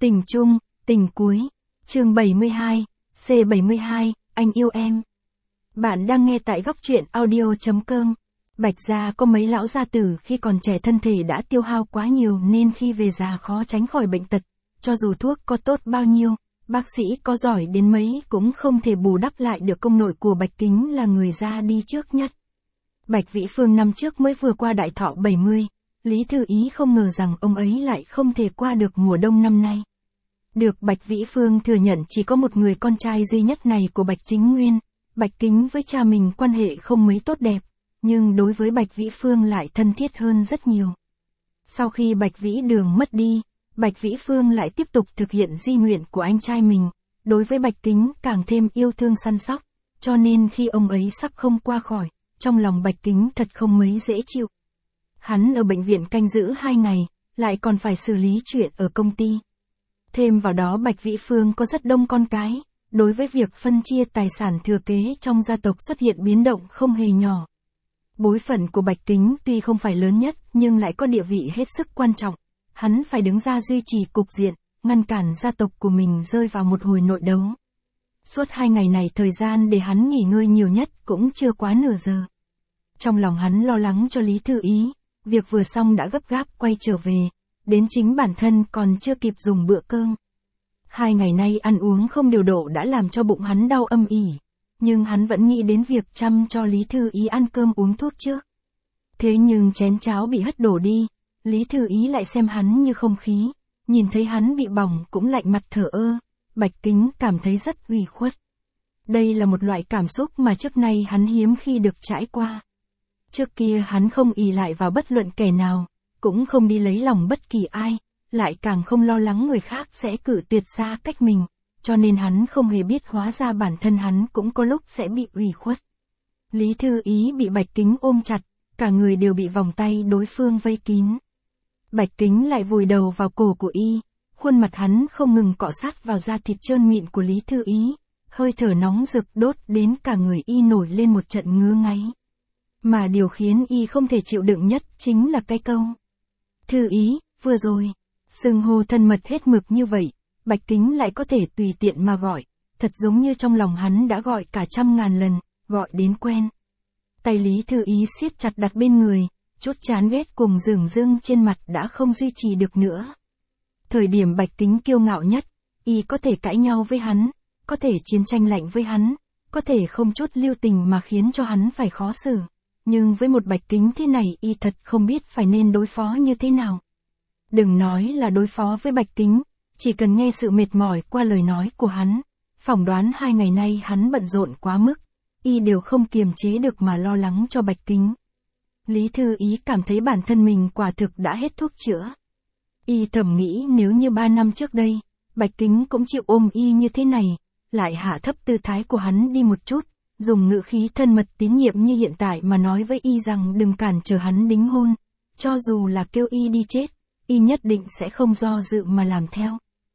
Tình chung, tình cuối. Chương 72, C72, anh yêu em. Bạn đang nghe tại góc truyện audio.com. Bạch gia có mấy lão gia tử khi còn trẻ thân thể đã tiêu hao quá nhiều nên khi về già khó tránh khỏi bệnh tật. Cho dù thuốc có tốt bao nhiêu, bác sĩ có giỏi đến mấy cũng không thể bù đắp lại được công nội của Bạch Kính là người ra đi trước nhất. Bạch Vĩ Phương năm trước mới vừa qua đại thọ 70, Lý Thư Ý không ngờ rằng ông ấy lại không thể qua được mùa đông năm nay. Được Bạch Vĩ Phương thừa nhận chỉ có một người con trai duy nhất này của Bạch Chính Nguyên, Bạch Kính với cha mình quan hệ không mấy tốt đẹp, nhưng đối với Bạch Vĩ Phương lại thân thiết hơn rất nhiều. Sau khi Bạch Vĩ Đường mất đi, Bạch Vĩ Phương lại tiếp tục thực hiện di nguyện của anh trai mình, đối với Bạch Kính càng thêm yêu thương săn sóc, cho nên khi ông ấy sắp không qua khỏi, trong lòng Bạch Kính thật không mấy dễ chịu. Hắn ở bệnh viện canh giữ 2 ngày, lại còn phải xử lý chuyện ở công ty. Thêm vào đó Bạch Vĩ Phương có rất đông con cái, đối với việc phân chia tài sản thừa kế trong gia tộc xuất hiện biến động không hề nhỏ. Bối phận của Bạch Kính tuy không phải lớn nhất nhưng lại có địa vị hết sức quan trọng, hắn phải đứng ra duy trì cục diện, ngăn cản gia tộc của mình rơi vào một hồi nội đấu. Suốt 2 ngày này thời gian để hắn nghỉ ngơi nhiều nhất cũng chưa quá nửa giờ. Trong lòng hắn lo lắng cho Lý Thư Ý, việc vừa xong đã gấp gáp quay trở về, đến chính bản thân còn chưa kịp dùng bữa cơm. 2 ngày nay ăn uống không điều độ đã làm cho bụng hắn đau âm ỉ, nhưng hắn vẫn nghĩ đến việc chăm cho Lý Thư Ý ăn cơm uống thuốc trước. Thế nhưng chén cháo bị hất đổ đi, Lý Thư Ý lại xem hắn như không khí, nhìn thấy hắn bị bỏng cũng lạnh mặt thờ ơ, Bạch Kính cảm thấy rất ủy khuất. Đây là một loại cảm xúc mà trước nay hắn hiếm khi được trải qua. Trước kia hắn không ỷ lại vào bất luận kẻ nào, cũng không đi lấy lòng bất kỳ ai, lại càng không lo lắng người khác sẽ cự tuyệt xa cách mình, cho nên hắn không hề biết hóa ra bản thân hắn cũng có lúc sẽ bị ủy khuất. Lý Thư Ý bị Bạch Kính ôm chặt, cả người đều bị vòng tay đối phương vây kín. Bạch Kính lại vùi đầu vào cổ của y, khuôn mặt hắn không ngừng cọ sát vào da thịt trơn mịn của Lý Thư Ý, hơi thở nóng rực đốt đến cả người y nổi lên một trận ngứa ngáy. Mà điều khiến y không thể chịu đựng nhất chính là cái câu Thư Ý, vừa rồi, xưng hô thân mật hết mực như vậy, Bạch Kính lại có thể tùy tiện mà gọi, thật giống như trong lòng hắn đã gọi cả 100.000 lần, gọi đến quen. Tay Lý Thư Ý siết chặt đặt bên người, chút chán ghét cùng dửng dưng trên mặt đã không duy trì được nữa. Thời điểm Bạch Kính kiêu ngạo nhất, y có thể cãi nhau với hắn, có thể chiến tranh lạnh với hắn, có thể không chút lưu tình mà khiến cho hắn phải khó xử. Nhưng với một Bạch Kính thế này y thật không biết phải nên đối phó như thế nào. Đừng nói là đối phó với Bạch Kính, chỉ cần nghe sự mệt mỏi qua lời nói của hắn, phỏng đoán 2 ngày nay hắn bận rộn quá mức, y đều không kiềm chế được mà lo lắng cho Bạch Kính. Lý Thư Ý cảm thấy bản thân mình quả thực đã hết thuốc chữa. Y thầm nghĩ nếu như 3 năm trước đây, Bạch Kính cũng chịu ôm y như thế này, lại hạ thấp tư thái của hắn đi một chút, dùng ngữ khí thân mật tín nhiệm như hiện tại mà nói với y rằng đừng cản trở hắn đính hôn, cho dù là kêu y đi chết, y nhất định sẽ không do dự mà làm theo.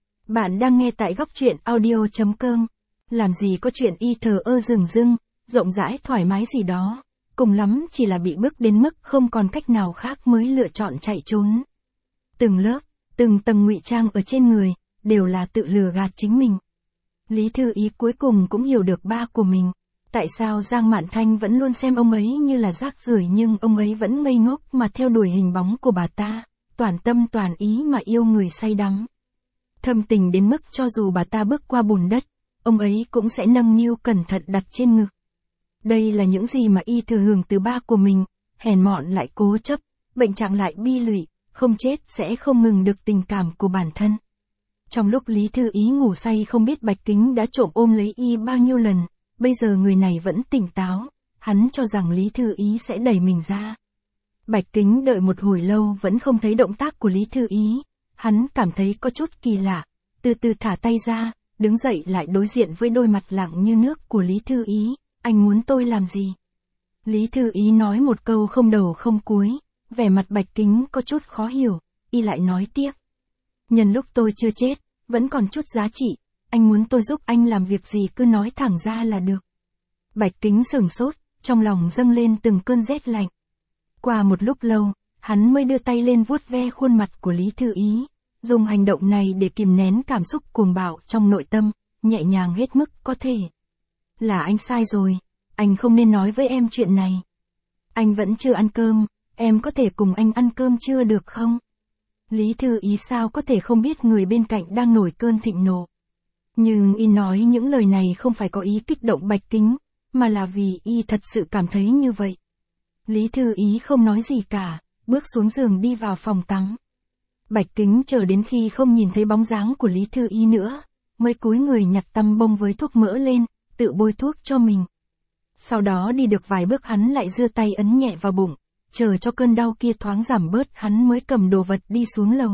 Bạn đang nghe tại góc truyện audio.com, làm gì có chuyện y thờ ơ dửng dưng, rộng rãi thoải mái gì đó, cùng lắm chỉ là bị bức đến mức không còn cách nào khác mới lựa chọn chạy trốn. Từng lớp, từng tầng ngụy trang ở trên người, đều là tự lừa gạt chính mình. Lý Thư Ý cuối cùng cũng hiểu được ba của mình. Tại sao Giang Mạn Thanh vẫn luôn xem ông ấy như là rác rưởi nhưng ông ấy vẫn ngây ngốc mà theo đuổi hình bóng của bà ta, toàn tâm toàn ý mà yêu người say đắm. Thâm tình đến mức cho dù bà ta bước qua bùn đất, ông ấy cũng sẽ nâng niu cẩn thận đặt trên ngực. Đây là những gì mà y thừa hưởng từ ba của mình, hèn mọn lại cố chấp, bệnh trạng lại bi lụy, không chết sẽ không ngừng được tình cảm của bản thân. Trong lúc Lý Thư Ý ngủ say không biết Bạch Kính đã trộm ôm lấy y bao nhiêu lần. Bây giờ người này vẫn tỉnh táo, hắn cho rằng Lý Thư Ý sẽ đẩy mình ra. Bạch Kính đợi một hồi lâu vẫn không thấy động tác của Lý Thư Ý, hắn cảm thấy có chút kỳ lạ, từ từ thả tay ra, đứng dậy lại đối diện với đôi mặt lặng như nước của Lý Thư Ý, anh muốn tôi làm gì? Lý Thư Ý nói một câu không đầu không cuối, vẻ mặt Bạch Kính có chút khó hiểu, y lại nói tiếp. Nhân lúc tôi chưa chết, vẫn còn chút giá trị. Anh muốn tôi giúp anh làm việc gì cứ nói thẳng ra là được. Bạch Kính sửng sốt, trong lòng dâng lên từng cơn rét lạnh. Qua một lúc lâu, hắn mới đưa tay lên vuốt ve khuôn mặt của Lý Thư Ý, dùng hành động này để kìm nén cảm xúc cuồng bạo trong nội tâm, nhẹ nhàng hết mức có thể. Là anh sai rồi, anh không nên nói với em chuyện này. Anh vẫn chưa ăn cơm, em có thể cùng anh ăn cơm chưa được không? Lý Thư Ý sao có thể không biết người bên cạnh đang nổi cơn thịnh nộ. Nhưng y nói những lời này không phải có ý kích động Bạch Kính, mà là vì y thật sự cảm thấy như vậy. Lý Thư Ý không nói gì cả, bước xuống giường đi vào phòng tắm. Bạch Kính chờ đến khi không nhìn thấy bóng dáng của Lý Thư Ý nữa, mới cúi người nhặt tăm bông với thuốc mỡ lên, tự bôi thuốc cho mình. Sau đó đi được vài bước hắn lại giơ tay ấn nhẹ vào bụng, chờ cho cơn đau kia thoáng giảm bớt hắn mới cầm đồ vật đi xuống lầu.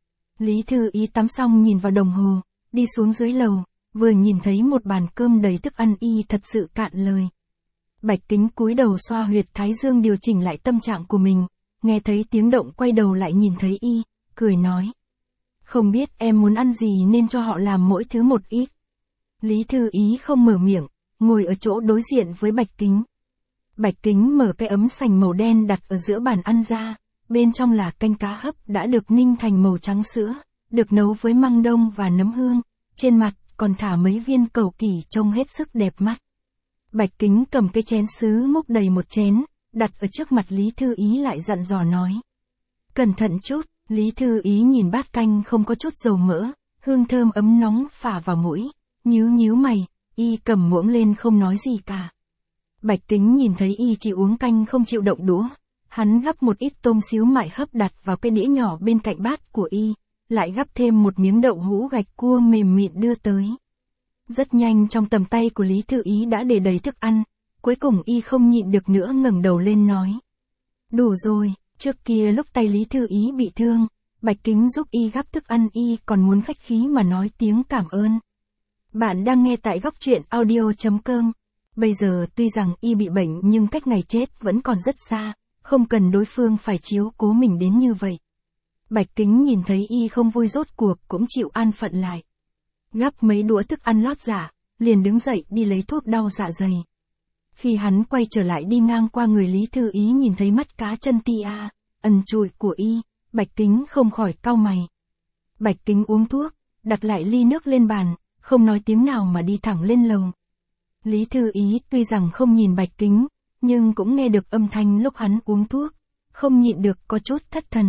Lý Thư Ý tắm xong nhìn vào đồng hồ, đi xuống dưới lầu, vừa nhìn thấy một bàn cơm đầy thức ăn y thật sự cạn lời. Bạch Kính cúi đầu xoa huyệt thái dương điều chỉnh lại tâm trạng của mình, nghe thấy tiếng động quay đầu lại nhìn thấy y, cười nói. Không biết em muốn ăn gì nên cho họ làm mỗi thứ một ít. Lý Thư Ý không mở miệng, ngồi ở chỗ đối diện với Bạch Kính. Bạch Kính mở cái ấm sành màu đen đặt ở giữa bàn ăn ra, bên trong là canh cá hấp đã được ninh thành màu trắng sữa, được nấu với măng đông và nấm hương, trên mặt còn thả mấy viên cầu kỳ trông hết sức đẹp mắt. Bạch Kính cầm cái chén sứ múc đầy một chén, đặt ở trước mặt Lý Thư Ý lại dặn dò nói. Cẩn thận chút, Lý Thư Ý nhìn bát canh không có chút dầu mỡ, hương thơm ấm nóng phả vào mũi, nhíu mày, y cầm muỗng lên không nói gì cả. Bạch Kính nhìn thấy y chỉ uống canh không chịu động đũa, hắn gắp một ít tôm xíu mại hấp đặt vào cái đĩa nhỏ bên cạnh bát của y, lại gắp thêm một miếng đậu hũ gạch cua mềm mịn đưa tới. Rất nhanh trong tầm tay của Lý Thư Ý đã để đầy thức ăn, cuối cùng y không nhịn được nữa ngẩng đầu lên nói. Đủ rồi, trước kia lúc tay Lý Thư Ý bị thương, Bạch Kính giúp y gắp thức ăn y còn muốn khách khí mà nói tiếng cảm ơn. Bạn đang nghe tại góc truyện audio.com. Bây giờ tuy rằng y bị bệnh nhưng cách ngày chết vẫn còn rất xa, không cần đối phương phải chiếu cố mình đến như vậy. Bạch Kính nhìn thấy y không vui rốt cuộc cũng chịu an phận lại. Gắp mấy đũa thức ăn lót dạ, liền đứng dậy đi lấy thuốc đau dạ dày. Khi hắn quay trở lại đi ngang qua người Lý Thư Ý nhìn thấy mắt cá chân tia, ẩn trụi của y, Bạch Kính không khỏi cau mày. Bạch Kính uống thuốc, đặt lại ly nước lên bàn, không nói tiếng nào mà đi thẳng lên lầu. Lý Thư Ý tuy rằng không nhìn Bạch Kính, nhưng cũng nghe được âm thanh lúc hắn uống thuốc, không nhịn được có chút thất thần.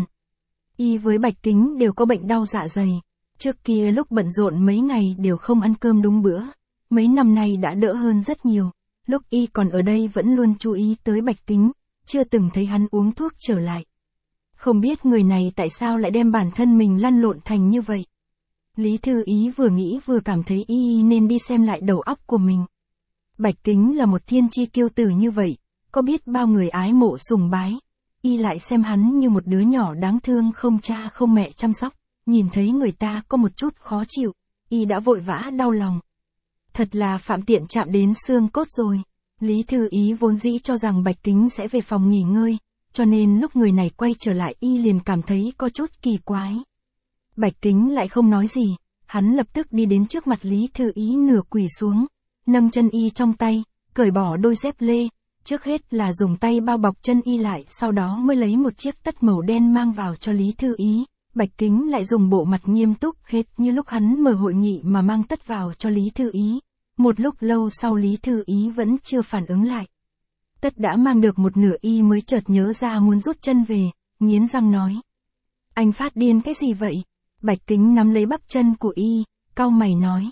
Y với Bạch Kính đều có bệnh đau dạ dày, trước kia lúc bận rộn mấy ngày đều không ăn cơm đúng bữa, mấy năm nay đã đỡ hơn rất nhiều, lúc y còn ở đây vẫn luôn chú ý tới Bạch Kính, chưa từng thấy hắn uống thuốc trở lại. Không biết người này tại sao lại đem bản thân mình lăn lộn thành như vậy. Lý Thư Ý vừa nghĩ vừa cảm thấy y nên đi xem lại đầu óc của mình. Bạch Kính là một thiên chi kiêu tử như vậy, có biết bao người ái mộ sùng bái, y lại xem hắn như một đứa nhỏ đáng thương không cha không mẹ chăm sóc, nhìn thấy người ta có một chút khó chịu, y đã vội vã đau lòng. Thật là phạm tiện chạm đến xương cốt rồi. Lý Thư Ý vốn dĩ cho rằng Bạch Kính sẽ về phòng nghỉ ngơi, cho nên lúc người này quay trở lại y liền cảm thấy có chút kỳ quái. Bạch Kính lại không nói gì, hắn lập tức đi đến trước mặt Lý Thư Ý nửa quỳ xuống, nâng chân y trong tay, cởi bỏ đôi dép lê, trước hết là dùng tay bao bọc chân y lại sau đó mới lấy một chiếc tất màu đen mang vào cho Lý Thư Ý. Bạch Kính lại dùng bộ mặt nghiêm túc hết như lúc hắn mở hội nghị mà mang tất vào cho Lý Thư Ý. Một lúc lâu sau Lý Thư Ý vẫn chưa phản ứng lại. Tất đã mang được một nửa y mới chợt nhớ ra muốn rút chân về, nghiến răng nói. Anh phát điên cái gì vậy? Bạch Kính nắm lấy bắp chân của y, cau mày nói.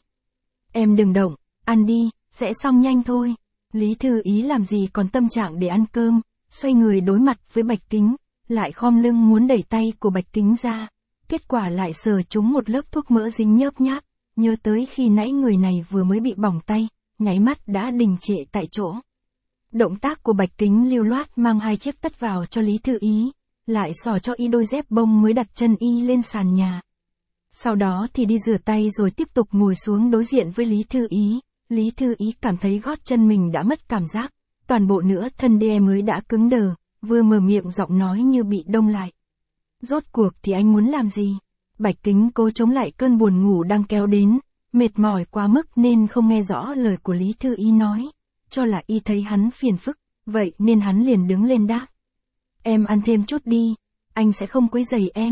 Em đừng động, ăn đi, sẽ xong nhanh thôi. Lý Thư Ý làm gì còn tâm trạng để ăn cơm, xoay người đối mặt với Bạch Kính, lại khom lưng muốn đẩy tay của Bạch Kính ra. Kết quả lại sờ trúng một lớp thuốc mỡ dính nhớp nháp, nhớ tới khi nãy người này vừa mới bị bỏng tay, nháy mắt đã đình trệ tại chỗ. Động tác của Bạch Kính lưu loát mang hai chiếc tất vào cho Lý Thư Ý, lại xỏ cho y đôi dép bông mới đặt chân y lên sàn nhà. Sau đó thì đi rửa tay rồi tiếp tục ngồi xuống đối diện với Lý Thư Ý. Lý Thư Ý cảm thấy gót chân mình đã mất cảm giác, toàn bộ nửa thân đê mới đã cứng đờ, vừa mở miệng giọng nói như bị đông lại. Rốt cuộc thì anh muốn làm gì? Bạch Kính cố chống lại cơn buồn ngủ đang kéo đến, mệt mỏi quá mức nên không nghe rõ lời của Lý Thư Ý nói, cho là y thấy hắn phiền phức, vậy nên hắn liền đứng lên đáp. Em ăn thêm chút đi, anh sẽ không quấy rầy em,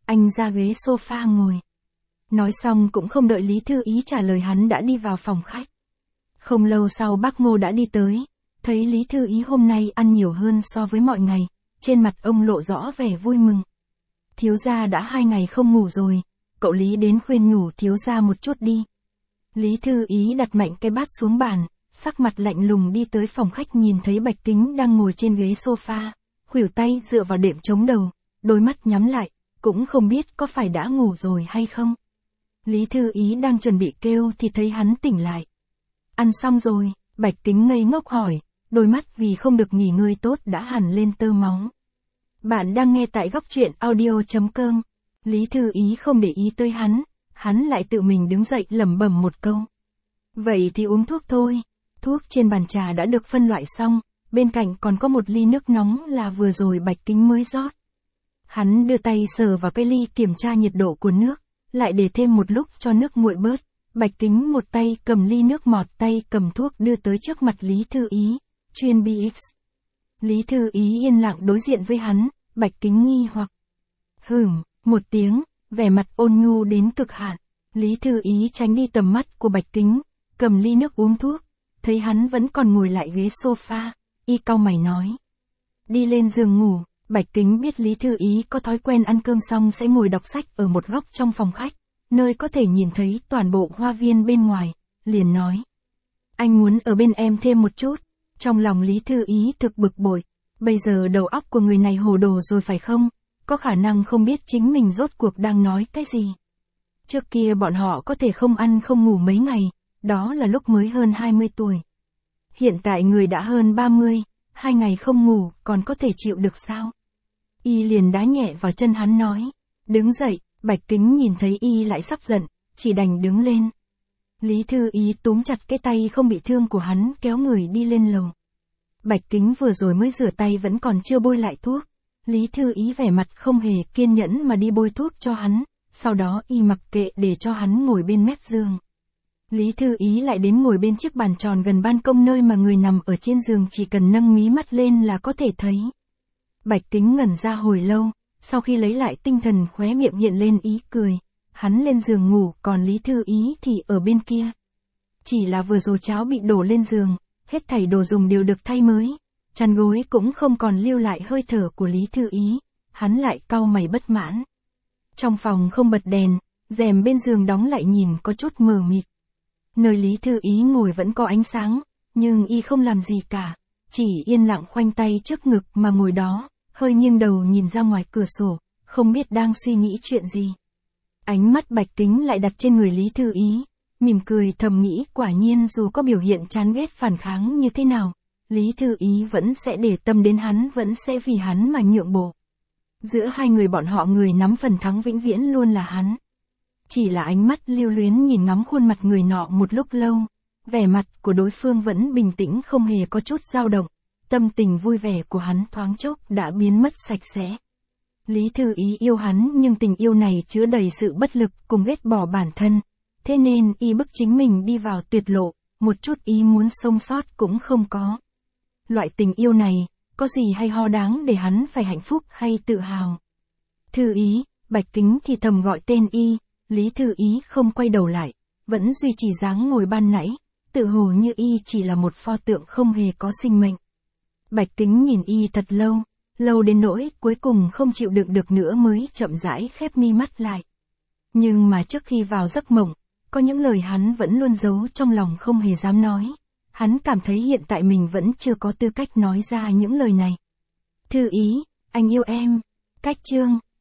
anh ra ghế sofa ngồi. Nói xong cũng không đợi Lý Thư Ý trả lời hắn đã đi vào phòng khách. Không lâu sau bác Ngô đã đi tới, thấy Lý Thư Ý hôm nay ăn nhiều hơn so với mọi ngày, trên mặt ông lộ rõ vẻ vui mừng. Thiếu gia đã 2 ngày không ngủ rồi, cậu Lý đến khuyên nhủ thiếu gia một chút đi. Lý Thư Ý đặt mạnh cái bát xuống bàn, sắc mặt lạnh lùng đi tới phòng khách nhìn thấy Bạch Kính đang ngồi trên ghế sofa, khuỷu tay dựa vào đệm chống đầu, đôi mắt nhắm lại, cũng không biết có phải đã ngủ rồi hay không. Lý Thư Ý đang chuẩn bị kêu thì thấy hắn tỉnh lại. Ăn xong rồi, Bạch Kính ngây ngốc hỏi, đôi mắt vì không được nghỉ ngơi tốt đã hẳn lên tơ máu. Bạn đang nghe tại góc truyện audio.com. Lý Thư Ý không để ý tới hắn lại tự mình đứng dậy lẩm bẩm một câu. Vậy thì uống thuốc thôi. Thuốc trên bàn trà đã được phân loại xong, bên cạnh còn có một ly nước nóng là vừa rồi Bạch Kính mới rót. Hắn đưa tay sờ vào cái ly kiểm tra nhiệt độ của nước, lại để thêm một lúc cho nước nguội bớt. Bạch Kính một tay cầm ly nước mọt tay cầm thuốc đưa tới trước mặt Lý Thư Ý, chuyên BX. Lý Thư Ý yên lặng đối diện với hắn, Bạch Kính nghi hoặc. Một tiếng, vẻ mặt ôn nhu đến cực hạn. Lý Thư Ý tránh đi tầm mắt của Bạch Kính, cầm ly nước uống thuốc, thấy hắn vẫn còn ngồi lại ghế sofa, y cau mày nói. Đi lên giường ngủ. Bạch Kính biết Lý Thư Ý có thói quen ăn cơm xong sẽ ngồi đọc sách ở một góc trong phòng khách, nơi có thể nhìn thấy toàn bộ hoa viên bên ngoài, liền nói. Anh muốn ở bên em thêm một chút. Trong lòng Lý Thư Ý thực bực bội, bây giờ đầu óc của người này hồ đồ rồi phải không? Có khả năng không biết chính mình rốt cuộc đang nói cái gì. Trước kia bọn họ có thể không ăn không ngủ mấy ngày, đó là lúc mới hơn 20 tuổi. Hiện tại người đã hơn 30, 2 ngày không ngủ còn có thể chịu được sao? Y liền đá nhẹ vào chân hắn nói. Đứng dậy, Bạch Kính nhìn thấy y lại sắp giận, chỉ đành đứng lên. Lý Thư Ý túm chặt cái tay không bị thương của hắn kéo người đi lên lầu. Bạch Kính vừa rồi mới rửa tay vẫn còn chưa bôi lại thuốc. Lý Thư Ý vẻ mặt không hề kiên nhẫn mà đi bôi thuốc cho hắn, sau đó y mặc kệ để cho hắn ngồi bên mép giường. Lý Thư Ý lại đến ngồi bên chiếc bàn tròn gần ban công nơi mà người nằm ở trên giường chỉ cần nâng mí mắt lên là có thể thấy. Bạch Kính ngẩn ra hồi lâu, sau khi lấy lại tinh thần khóe miệng hiện lên ý cười. Hắn lên giường ngủ còn Lý Thư Ý thì ở bên kia. Chỉ là vừa rồi cháo bị đổ lên giường, hết thảy đồ dùng đều được thay mới. Chăn gối cũng không còn lưu lại hơi thở của Lý Thư Ý, hắn lại cau mày bất mãn. Trong phòng không bật đèn, rèm bên giường đóng lại nhìn có chút mờ mịt. Nơi Lý Thư Ý ngồi vẫn có ánh sáng, nhưng y không làm gì cả, chỉ yên lặng khoanh tay trước ngực mà ngồi đó, hơi nghiêng đầu nhìn ra ngoài cửa sổ, không biết đang suy nghĩ chuyện gì. Ánh mắt Bạch Kính lại đặt trên người Lý Thư Ý, mỉm cười thầm nghĩ quả nhiên dù có biểu hiện chán ghét phản kháng như thế nào, Lý Thư Ý vẫn sẽ để tâm đến hắn, vẫn sẽ vì hắn mà nhượng bộ. Giữa hai người bọn họ người nắm phần thắng vĩnh viễn luôn là hắn. Chỉ là ánh mắt lưu luyến nhìn ngắm khuôn mặt người nọ một lúc lâu, vẻ mặt của đối phương vẫn bình tĩnh không hề có chút dao động, tâm tình vui vẻ của hắn thoáng chốc đã biến mất sạch sẽ. Lý Thư Ý yêu hắn nhưng tình yêu này chứa đầy sự bất lực cùng ghét bỏ bản thân, thế nên y bức chính mình đi vào tuyệt lộ, một chút ý muốn sống sót cũng không có. Loại tình yêu này, có gì hay ho đáng để hắn phải hạnh phúc hay tự hào. Thư Ý, Bạch Kính thì thầm gọi tên y, Lý Thư Ý không quay đầu lại, vẫn duy trì dáng ngồi ban nãy, tự hồ như y chỉ là một pho tượng không hề có sinh mệnh. Bạch Kính nhìn y thật lâu, lâu đến nỗi cuối cùng không chịu đựng được nữa mới chậm rãi khép mi mắt lại. Nhưng mà trước khi vào giấc mộng, có những lời hắn vẫn luôn giấu trong lòng không hề dám nói. Hắn cảm thấy hiện tại mình vẫn chưa có tư cách nói ra những lời này. Thư Ý, anh yêu em. Cách chương